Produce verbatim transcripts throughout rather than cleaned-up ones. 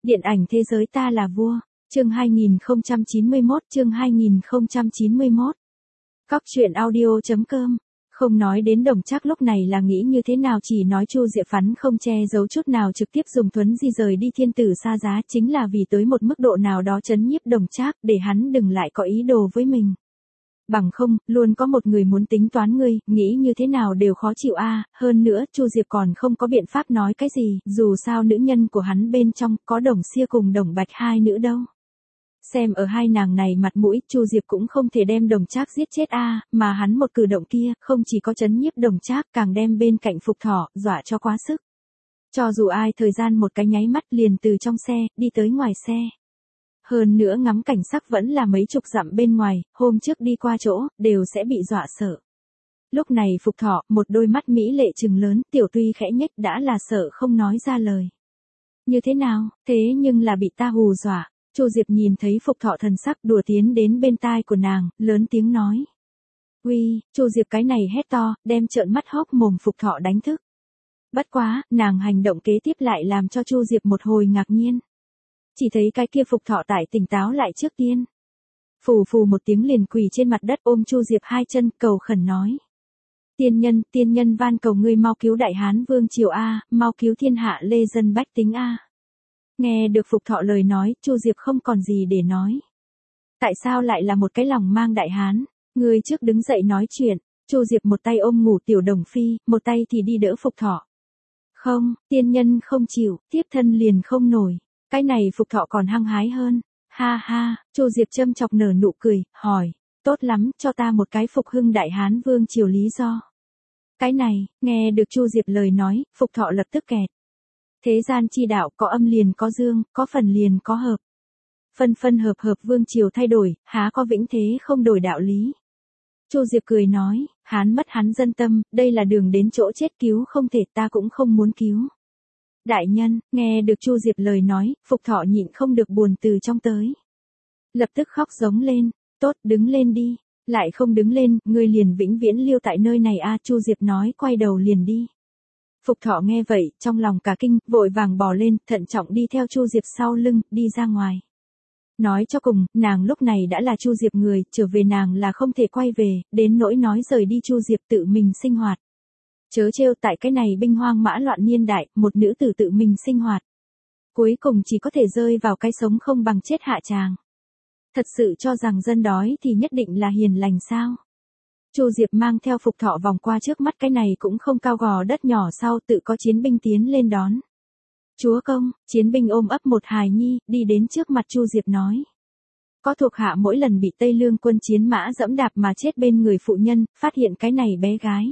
Điện ảnh thế giới ta là vua, chương hai nghìn không trăm chín mươi mốt, chương hai nghìn không trăm chín mươi mốt. Cóc truyện audio chấm com. Không nói đến Đồng Trác lúc này là nghĩ như thế nào, chỉ nói Chu Diệp Phắn không che giấu chút nào trực tiếp dùng Thuấn Di rời đi thiên tử xa giá, chính là vì tới một mức độ nào đó trấn nhiếp Đồng Trác, để hắn đừng lại có ý đồ với mình. Bằng không, luôn có một người muốn tính toán ngươi, nghĩ như thế nào đều khó chịu a. Hơn nữa, Chu Diệp còn không có biện pháp nói cái gì, dù sao nữ nhân của hắn bên trong có Đồng Xia cùng Đồng Bạch hai nữ đâu. Xem ở hai nàng này mặt mũi, Chu Diệp cũng không thể đem Đồng Trác giết chết a, mà hắn một cử động kia, không chỉ có trấn nhiếp Đồng Trác, càng đem bên cạnh Phục Thỏ dọa cho quá sức. Cho dù ai thời gian một cái nháy mắt liền từ trong xe đi tới ngoài xe. Hơn nữa ngắm cảnh sắc vẫn là mấy chục dặm bên ngoài, hôm trước đi qua chỗ, đều sẽ bị dọa sợ. Lúc này Phục Thỏ, một đôi mắt mỹ lệ trừng lớn, tiểu tuy khẽ nhếch đã là sợ không nói ra lời. Như thế nào, thế nhưng là bị ta hù dọa. Chu Diệp nhìn thấy Phục Thỏ thần sắc, đùa tiến đến bên tai của nàng, lớn tiếng nói. Uy, Chu Diệp cái này hét to, đem trợn mắt hốc mồm Phục Thỏ đánh thức. Bất quá, nàng hành động kế tiếp lại làm cho Chu Diệp một hồi ngạc nhiên. Chỉ thấy cái kia Phục Thỏ tại tỉnh táo lại trước tiên. Phù phù một tiếng liền quỳ trên mặt đất ôm Chu Diệp hai chân, cầu khẩn nói. Tiên nhân, tiên nhân van cầu ngươi mau cứu Đại Hán Vương Triều A, mau cứu thiên hạ lê dân bách tính A. Nghe được Phục Thỏ lời nói, Chu Diệp không còn gì để nói. Tại sao lại là một cái lòng mang Đại Hán? Ngươi trước đứng dậy nói chuyện. Chu Diệp một tay ôm ngủ tiểu Đồng Phi, một tay thì đi đỡ Phục Thỏ. Không, tiên nhân không chịu, tiếp thân liền không nổi. Cái này Phục Thỏ còn hăng hái hơn. Ha ha, Chu Diệp châm chọc nở nụ cười, hỏi. Tốt lắm, cho ta một cái phục hưng Đại Hán Vương Triều lý do. Cái này, nghe được Chu Diệp lời nói, Phục Thỏ lập tức kẹt. Thế gian chi đạo có âm liền có dương, có phần liền có hợp. Phân phân hợp hợp vương triều thay đổi, há có vĩnh thế không đổi đạo lý. Chu Diệp cười nói, Hán mất hắn dân tâm, đây là đường đến chỗ chết, cứu không thể, ta cũng không muốn cứu. Đại nhân, nghe được Chu Diệp lời nói, Phục Thỏ nhịn không được buồn từ trong tới. Lập tức khóc giống lên, tốt, đứng lên đi. Lại không đứng lên, ngươi liền vĩnh viễn lưu tại nơi này a. Chu Diệp nói quay đầu liền đi. Phục Thỏ nghe vậy, trong lòng cả kinh, vội vàng bò lên, thận trọng đi theo Chu Diệp sau lưng, đi ra ngoài. Nói cho cùng, nàng lúc này đã là Chu Diệp người, trở về nàng là không thể quay về, đến nỗi nói rời đi Chu Diệp tự mình sinh hoạt. Chớ trêu, tại cái này binh hoang mã loạn niên đại, một nữ tử tự mình sinh hoạt. Cuối cùng chỉ có thể rơi vào cái sống không bằng chết hạ tràng. Thật sự cho rằng dân đói thì nhất định là hiền lành sao? Chu Diệp mang theo Phục Thỏ vòng qua trước mắt cái này cũng không cao gò đất nhỏ, sau tự có chiến binh tiến lên đón. Chúa công, chiến binh ôm ấp một hài nhi, đi đến trước mặt Chu Diệp nói. Có thuộc hạ mỗi lần bị Tây Lương quân chiến mã dẫm đạp mà chết bên người phụ nhân, phát hiện cái này bé gái.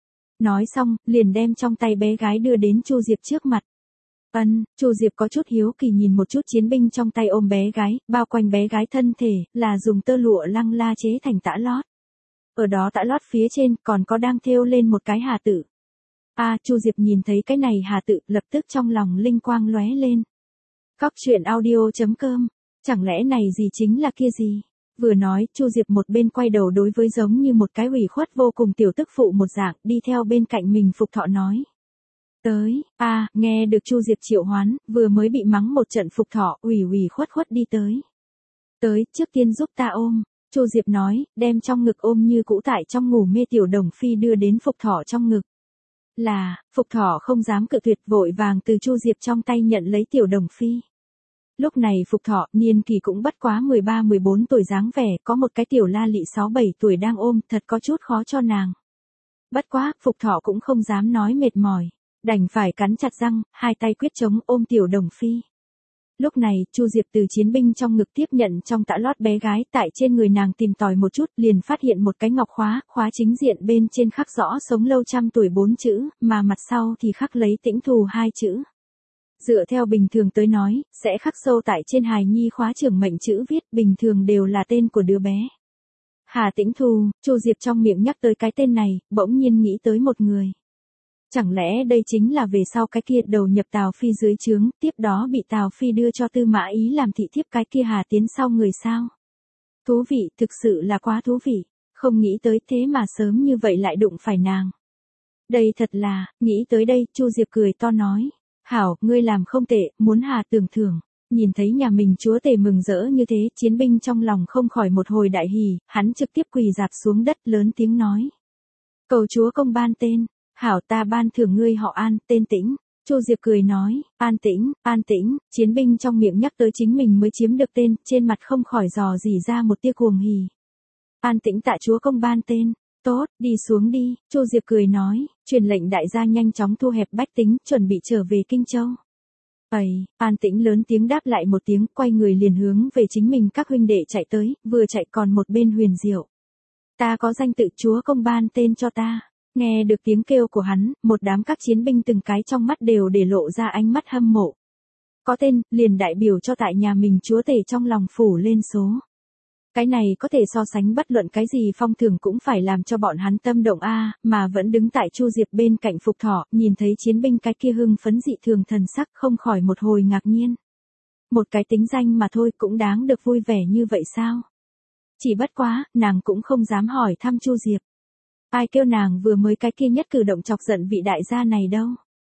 Nói xong, liền đem trong tay bé gái đưa đến Chu Diệp trước mặt. Ân, Chu Diệp có chút hiếu kỳ nhìn một chút chiến binh trong tay ôm bé gái, bao quanh bé gái thân thể, là dùng tơ lụa lăng la chế thành tã lót. Ở đó tã lót phía trên còn có đang thêu lên một cái hà tự. A, à, Chu Diệp nhìn thấy cái này hà tự, lập tức trong lòng linh quang lóe lên. Cóc truyện audio chấm com, chẳng lẽ này gì chính là kia gì? Vừa nói, Chu Diệp một bên quay đầu đối với giống như một cái ủy khuất vô cùng tiểu tức phụ một dạng, đi theo bên cạnh mình Phục Thỏ nói. Tới, a, à, nghe được Chu Diệp triệu hoán, vừa mới bị mắng một trận Phục Thỏ, ủy ủy khuất khuất đi tới. Tới, trước tiên giúp ta ôm. Chu Diệp nói, đem trong ngực ôm như cũ tại trong ngủ mê tiểu Đồng Phi đưa đến Phục Thỏ trong ngực. Là, Phục Thỏ không dám cự tuyệt, vội vàng từ Chu Diệp trong tay nhận lấy tiểu Đồng Phi. Lúc này Phục Thỏ, niên kỳ cũng bất quá mười ba mười bốn tuổi dáng vẻ, có một cái tiểu la lị sáu bảy tuổi đang ôm, thật có chút khó cho nàng. Bất quá, Phục Thỏ cũng không dám nói mệt mỏi, đành phải cắn chặt răng, hai tay quyết chống ôm tiểu Đồng Phi. Lúc này, Chu Diệp từ chiến binh trong ngực tiếp nhận trong tã lót bé gái, tại trên người nàng tìm tòi một chút, liền phát hiện một cái ngọc khóa, khóa chính diện bên trên khắc rõ sống lâu trăm tuổi bốn chữ, mà mặt sau thì khắc lấy tĩnh thù hai chữ. Dựa theo bình thường tới nói, sẽ khắc sâu tại trên hài nhi khóa trưởng mệnh chữ viết, bình thường đều là tên của đứa bé. Hà Tĩnh Thù, Chu Diệp trong miệng nhắc tới cái tên này, bỗng nhiên nghĩ tới một người. Chẳng lẽ đây chính là về sau cái kia đầu nhập Tào Phi dưới trướng, tiếp đó bị Tào Phi đưa cho Tư Mã Ý làm thị thiếp cái kia Hà Tiến sau người sao? Thú vị, thực sự là quá thú vị, không nghĩ tới thế mà sớm như vậy lại đụng phải nàng. Đây thật là, nghĩ tới đây, Chu Diệp cười to nói. Hảo, ngươi làm không tệ, muốn Hà tưởng thưởng. Nhìn thấy nhà mình chúa tể mừng rỡ như thế, chiến binh trong lòng không khỏi một hồi đại hỉ, hắn trực tiếp quỳ dạp xuống đất lớn tiếng nói. Cầu chúa công ban tên, hảo ta ban thưởng ngươi họ An, tên Tĩnh. Chu Diệp cười nói, An Tĩnh, An Tĩnh, chiến binh trong miệng nhắc tới chính mình mới chiếm được tên, trên mặt không khỏi dò dỉ ra một tia cuồng hỉ. An Tĩnh tạ chúa công ban tên, tốt, đi xuống đi, Chu Diệp cười nói, truyền lệnh đại gia nhanh chóng thu hẹp bách tính, chuẩn bị trở về Kinh Châu. Ây, An Tĩnh lớn tiếng đáp lại một tiếng, quay người liền hướng về chính mình các huynh đệ chạy tới, vừa chạy còn một bên huyền diệu. Ta có danh tự chúa công ban tên cho ta. Nghe được tiếng kêu của hắn, một đám các chiến binh từng cái trong mắt đều để lộ ra ánh mắt hâm mộ. Có tên, liền đại biểu cho tại nhà mình chúa tể trong lòng phủ lên số. Cái này có thể so sánh bất luận cái gì phong thưởng cũng phải làm cho bọn hắn tâm động a, mà vẫn đứng tại Chu Diệp bên cạnh Phục Thọ, nhìn thấy chiến binh cái kia hưng phấn dị thường thần sắc không khỏi một hồi ngạc nhiên. Một cái tính danh mà thôi cũng đáng được vui vẻ như vậy sao? Chỉ bất quá, nàng cũng không dám hỏi thăm Chu Diệp. Ai kêu nàng vừa mới cái kia nhất cử động chọc giận vị đại gia này đâu.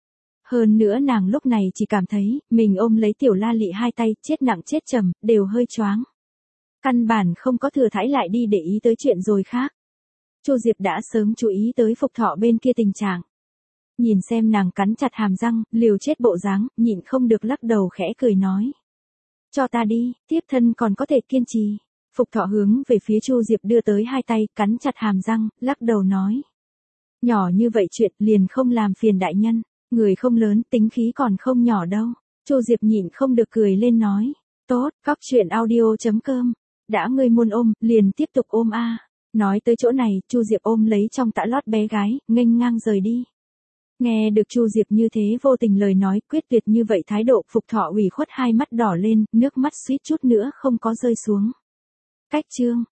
Hơn nữa nàng lúc này chỉ cảm thấy, mình ôm lấy tiểu La Lị hai tay, chết nặng chết trầm, đều hơi choáng. Căn bản không có thừa thãi lại đi để ý tới chuyện rồi khác. Chu Diệp đã sớm chú ý tới Phục Thọ bên kia tình trạng. Nhìn xem nàng cắn chặt hàm răng, liều chết bộ dáng, nhịn không được lắc đầu khẽ cười nói. Cho ta đi, tiếp thân còn có thể kiên trì. Phục Thọ hướng về phía Chu Diệp đưa tới hai tay, cắn chặt hàm răng, lắc đầu nói. Nhỏ như vậy chuyện liền không làm phiền đại nhân, người không lớn tính khí còn không nhỏ đâu. Chu Diệp nhịn không được cười lên nói. Tốt, cóc truyện audio chấm com. Đã ngươi muốn ôm, liền tiếp tục ôm a. Nói tới chỗ này, Chu Diệp ôm lấy trong tã lót bé gái, nghênh ngang rời đi. Nghe được Chu Diệp như thế vô tình lời nói quyết tuyệt như vậy thái độ, Phục Thọ ủy khuất hai mắt đỏ lên, nước mắt suýt chút nữa không có rơi xuống. Cách chương